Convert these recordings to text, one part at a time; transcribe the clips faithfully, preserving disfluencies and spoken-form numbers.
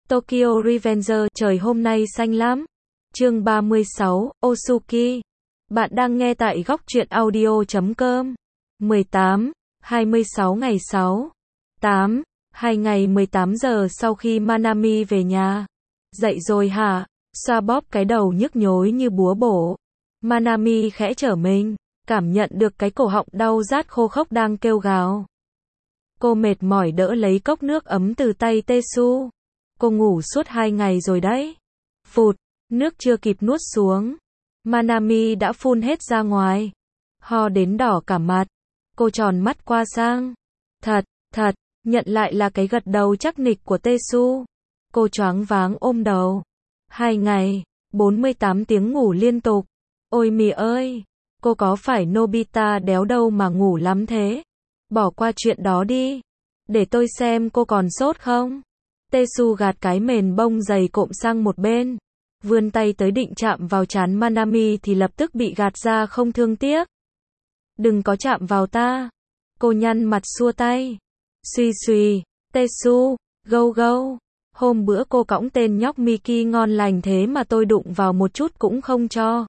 Tokyo Revenger, trời hôm nay xanh lắm. Chương ba mươi sáu, Osuki. Bạn đang nghe tại góc truyện audio chấm com. mười tám, hai mươi sáu ngày sáu, tám, hai ngày mười tám giờ sau khi Manami về nhà. Dậy rồi hả? Xoa bóp cái đầu nhức nhối như búa bổ. Manami khẽ trở mình, cảm nhận được cái cổ họng đau rát khô khốc đang kêu gào. Cô mệt mỏi đỡ lấy cốc nước ấm từ tay Tesu. Cô ngủ suốt hai ngày rồi đấy. Phụt, nước chưa kịp nuốt xuống. Manami đã phun hết ra ngoài. Ho đến đỏ cả mặt. Cô tròn mắt qua sang. Thật, thật, nhận lại là cái gật đầu chắc nịch của Tesu. Cô choáng váng ôm đầu. Hai ngày, bốn mươi tám tiếng ngủ liên tục. Ôi mì ơi, cô có phải Nobita đéo đâu mà ngủ lắm thế. Bỏ qua chuyện đó đi. Để tôi xem cô còn sốt không. Tesu gạt cái mền bông dày cộm sang một bên. Vươn tay tới định chạm vào trán Manami thì lập tức bị gạt ra không thương tiếc. Đừng có chạm vào ta. Cô nhăn mặt xua tay. Suy suy, Tesu, gâu gâu. Hôm bữa cô cõng tên nhóc Miki ngon lành thế mà tôi đụng vào một chút cũng không cho.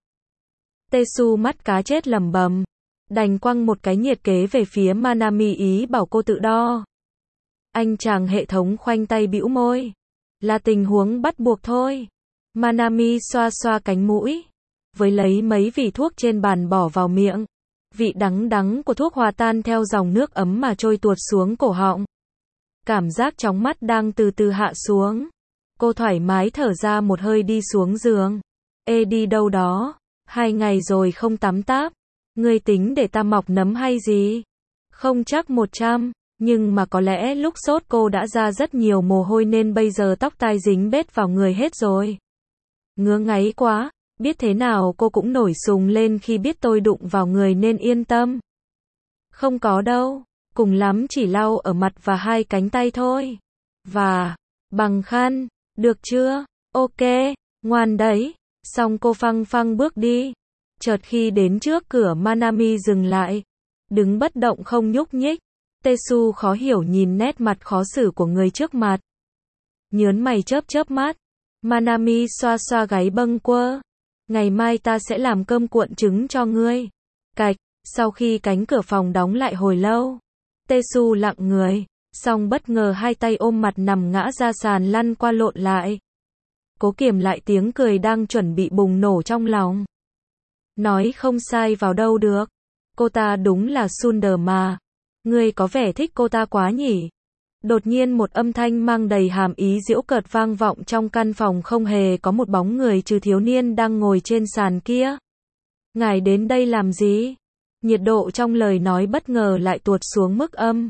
Tesu mắt cá chết lẩm bẩm. Đành quăng một cái nhiệt kế về phía Manami ý bảo cô tự đo. Anh chàng hệ thống khoanh tay bĩu môi. Là tình huống bắt buộc thôi. Manami xoa xoa cánh mũi. Với lấy mấy vỉ thuốc trên bàn bỏ vào miệng. Vị đắng đắng của thuốc hòa tan theo dòng nước ấm mà trôi tuột xuống cổ họng. Cảm giác chóng mắt đang từ từ hạ xuống. Cô thoải mái thở ra một hơi đi xuống giường. Ê đi đâu đó? Hai ngày rồi không tắm táp. Ngươi tính để ta mọc nấm hay gì? Không chắc một trăm. Nhưng mà có lẽ lúc sốt cô đã ra rất nhiều mồ hôi nên bây giờ tóc tai dính bết vào người hết rồi. Ngứa ngáy quá, biết thế nào cô cũng nổi sùng lên khi biết tôi đụng vào người nên yên tâm. Không có đâu, cùng lắm chỉ lau ở mặt và hai cánh tay thôi. Và, bằng khăn, được chưa? Ok, ngoan đấy. Xong cô phăng phăng bước đi. Chợt khi đến trước cửa Manami dừng lại. Đứng bất động không nhúc nhích. Tesu khó hiểu nhìn nét mặt khó xử của người trước mặt. Nhớn mày chớp chớp mắt. Manami xoa xoa gáy bâng quơ. Ngày mai ta sẽ làm cơm cuộn trứng cho ngươi. Cạch, sau khi cánh cửa phòng đóng lại hồi lâu. Tesu lặng người, xong bất ngờ hai tay ôm mặt nằm ngã ra sàn lăn qua lộn lại. Cố kiềm lại tiếng cười đang chuẩn bị bùng nổ trong lòng. Nói không sai vào đâu được. Cô ta đúng là Sunder mà. Ngươi có vẻ thích cô ta quá nhỉ? Đột nhiên một âm thanh mang đầy hàm ý giễu cợt vang vọng trong căn phòng không hề có một bóng người trừ thiếu niên đang ngồi trên sàn kia. Ngài đến đây làm gì? Nhiệt độ trong lời nói bất ngờ lại tuột xuống mức âm.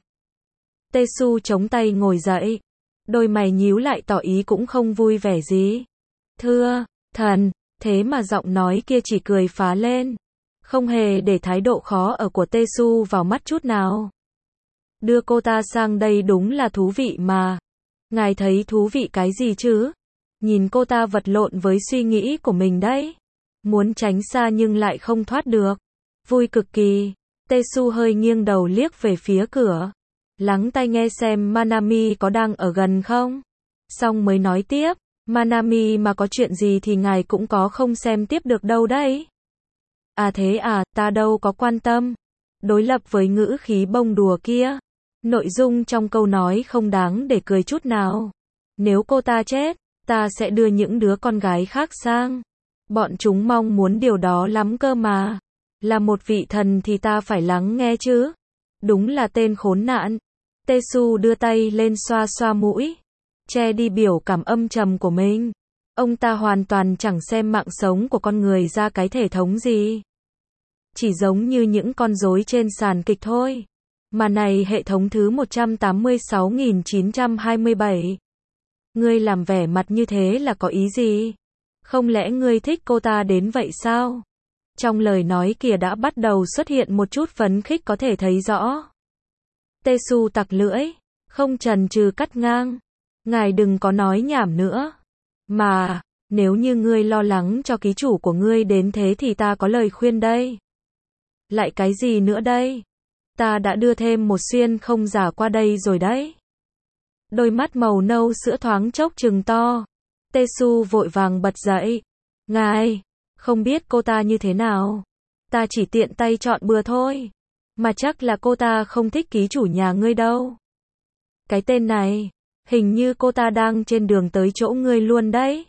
Tesu chống tay ngồi dậy. Đôi mày nhíu lại tỏ ý cũng không vui vẻ gì. Thưa, thần, thế mà giọng nói kia chỉ cười phá lên. Không hề để thái độ khó ở của Tesu vào mắt chút nào. Đưa cô ta sang đây đúng là thú vị mà. Ngài thấy thú vị cái gì chứ? Nhìn cô ta vật lộn với suy nghĩ của mình đấy. Muốn tránh xa nhưng lại không thoát được. Vui cực kỳ. Tesu hơi nghiêng đầu liếc về phía cửa. Lắng tai nghe xem Manami có đang ở gần không? Xong mới nói tiếp. Manami mà có chuyện gì thì ngài cũng có không xem tiếp được đâu đấy. À thế à, ta đâu có quan tâm. Đối lập với ngữ khí bông đùa kia. Nội dung trong câu nói không đáng để cười chút nào. Nếu cô ta chết, ta sẽ đưa những đứa con gái khác sang. Bọn chúng mong muốn điều đó lắm cơ mà. Là một vị thần thì ta phải lắng nghe chứ. Đúng là tên khốn nạn. Tesu đưa tay lên xoa xoa mũi. Che đi biểu cảm âm trầm của mình. Ông ta hoàn toàn chẳng xem mạng sống của con người ra cái thể thống gì. Chỉ giống như những con rối trên sàn kịch thôi. Mà này hệ thống thứ một trăm tám mươi sáu nghìn chín trăm hai mươi bảy. Ngươi làm vẻ mặt như thế là có ý gì? Không lẽ ngươi thích cô ta đến vậy sao? Trong lời nói kia đã bắt đầu xuất hiện một chút phấn khích có thể thấy rõ. Tesu tặc lưỡi, không chần chừ cắt ngang. Ngài đừng có nói nhảm nữa. Mà, nếu như ngươi lo lắng cho ký chủ của ngươi đến thế thì ta có lời khuyên đây. Lại cái gì nữa đây? Ta đã đưa thêm một xuyên không giả qua đây rồi đấy. Đôi mắt màu nâu sữa thoáng chốc trừng to. Tae-su vội vàng bật dậy. Ngài, không biết cô ta như thế nào. Ta chỉ tiện tay chọn bừa thôi. Mà chắc là cô ta không thích ký chủ nhà ngươi đâu. Cái tên này, hình như cô ta đang trên đường tới chỗ ngươi luôn đấy.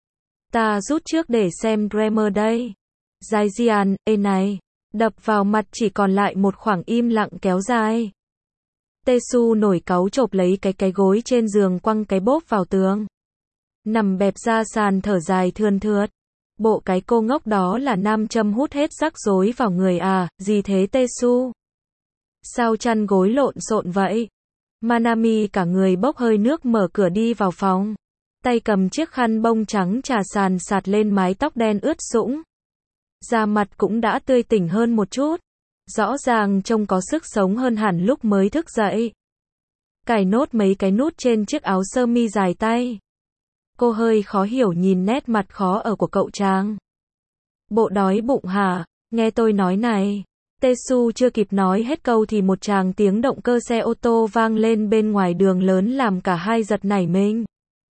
Ta rút trước để xem Dreamer đây. Giai Jian, ê này, đập vào mặt chỉ còn lại một khoảng im lặng kéo dài. Tae-su nổi cáu chộp lấy cái cái gối trên giường quăng cái bốp vào tường. Nằm bẹp ra sàn thở dài thườn thượt. Bộ cái cô ngốc đó là nam châm hút hết rắc rối vào người à, gì thế Tae-su? Sao chăn gối lộn xộn vậy? Manami cả người bốc hơi nước mở cửa đi vào phòng. Tay cầm chiếc khăn bông trắng trà sàn sạt lên mái tóc đen ướt sũng. Da mặt cũng đã tươi tỉnh hơn một chút. Rõ ràng trông có sức sống hơn hẳn lúc mới thức dậy. Cài nốt mấy cái nút trên chiếc áo sơ mi dài tay. Cô hơi khó hiểu nhìn nét mặt khó ở của cậu chàng. Bộ đói bụng hả? Nghe tôi nói này. Tae-su chưa kịp nói hết câu thì một tràng tiếng động cơ xe ô tô vang lên bên ngoài đường lớn làm cả hai giật nảy mình.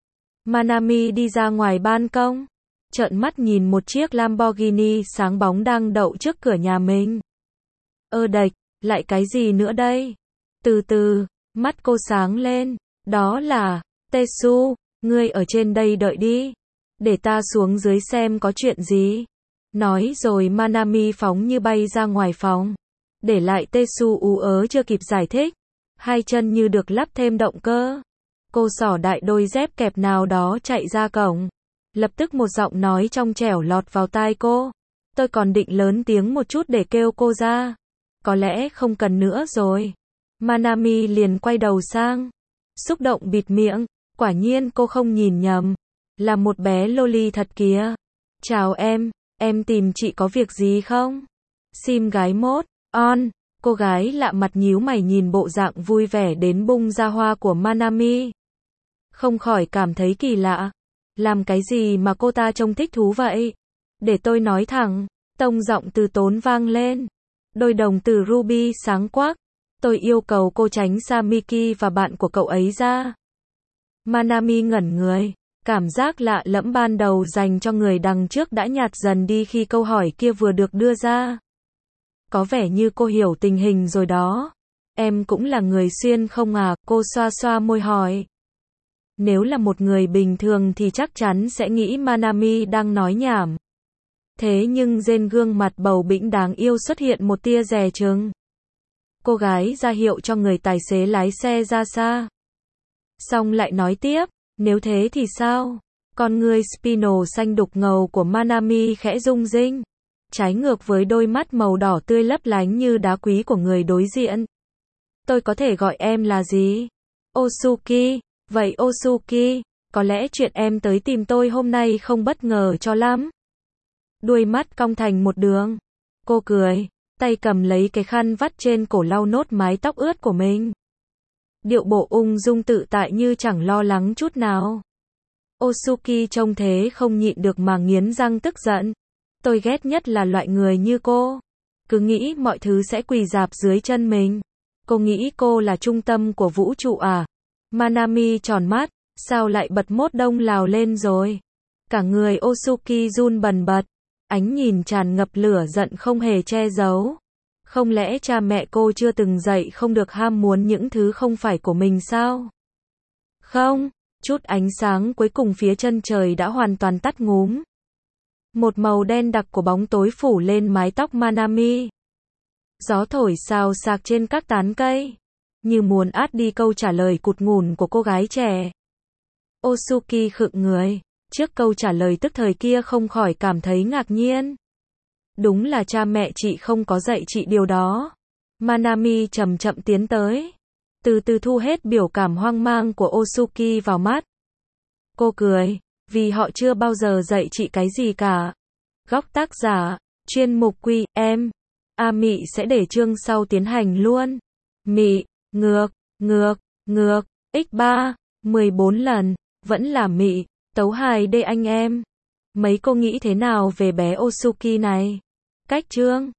Manami đi ra ngoài ban công, trợn mắt nhìn một chiếc Lamborghini sáng bóng đang đậu trước cửa nhà mình. Ơ đệch, lại cái gì nữa đây? Từ từ, mắt cô sáng lên, đó là, Tae-su, ngươi ở trên đây đợi đi, để ta xuống dưới xem có chuyện gì. Nói rồi Manami phóng như bay ra ngoài phòng, để lại Tae-su ú ớ chưa kịp giải thích, hai chân như được lắp thêm động cơ. Cô xỏ đại đôi dép kẹp nào đó chạy ra cổng. Lập tức một giọng nói trong trẻo lọt vào tai cô. Tôi còn định lớn tiếng một chút để kêu cô ra. Có lẽ không cần nữa rồi. Manami liền quay đầu sang. Xúc động bịt miệng. Quả nhiên cô không nhìn nhầm. Là một bé loli thật kìa. Chào em, em tìm chị có việc gì không? Sim gái mốt, on. Cô gái lạ mặt nhíu mày nhìn bộ dạng vui vẻ đến bung ra hoa của Manami. Không khỏi cảm thấy kỳ lạ. Làm cái gì mà cô ta trông thích thú vậy? Để tôi nói thẳng, tông giọng từ tốn vang lên. Đôi đồng từ Ruby sáng quắc. Tôi yêu cầu cô tránh xa Miki và bạn của cậu ấy ra. Manami ngẩn người. Cảm giác lạ lẫm ban đầu dành cho người đằng trước đã nhạt dần đi khi câu hỏi kia vừa được đưa ra. Có vẻ như cô hiểu tình hình rồi đó. Em cũng là người xuyên không à? Cô xoa xoa môi hỏi. Nếu là một người bình thường thì chắc chắn sẽ nghĩ Manami đang nói nhảm. Thế nhưng trên gương mặt bầu bĩnh đáng yêu xuất hiện một tia dè chừng. Cô gái ra hiệu cho người tài xế lái xe ra xa. Xong lại nói tiếp, nếu thế thì sao? Con người spino xanh đục ngầu của Manami khẽ rung rinh. Trái ngược với đôi mắt màu đỏ tươi lấp lánh như đá quý của người đối diện. Tôi có thể gọi em là gì? Osuki. Vậy Osuki, có lẽ chuyện em tới tìm tôi hôm nay không bất ngờ cho lắm. Đuôi mắt cong thành một đường. Cô cười, tay cầm lấy cái khăn vắt trên cổ lau nốt mái tóc ướt của mình. Điệu bộ ung dung tự tại như chẳng lo lắng chút nào. Osuki trông thế không nhịn được mà nghiến răng tức giận. Tôi ghét nhất là loại người như cô. Cứ nghĩ mọi thứ sẽ quỳ rạp dưới chân mình. Cô nghĩ cô là trung tâm của vũ trụ à? Manami tròn mắt, sao lại bật mốt đông lào lên rồi? Cả người Osuki run bần bật, ánh nhìn tràn ngập lửa giận không hề che giấu. Không lẽ cha mẹ cô chưa từng dạy không được ham muốn những thứ không phải của mình sao? Không, chút ánh sáng cuối cùng phía chân trời đã hoàn toàn tắt ngúm. Một màu đen đặc của bóng tối phủ lên mái tóc Manami. Gió thổi xào xạc trên các tán cây, như muốn át đi câu trả lời cụt ngủn của cô gái trẻ. Osuki khựng người, trước câu trả lời tức thời kia không khỏi cảm thấy ngạc nhiên. Đúng là cha mẹ chị không có dạy chị điều đó. Manami chậm chậm tiến tới, từ từ thu hết biểu cảm hoang mang của Osuki vào mắt. Cô cười, vì họ chưa bao giờ dạy chị cái gì cả. Góc tác giả, chuyên mục Quy, em. A Mị sẽ để chương sau tiến hành luôn. Mị, ngược, ngược, ngược, x ba, mười bốn lần, vẫn là Mị, tấu hài đây anh em. Mấy cô nghĩ thế nào về bé Osuki này? Cách chương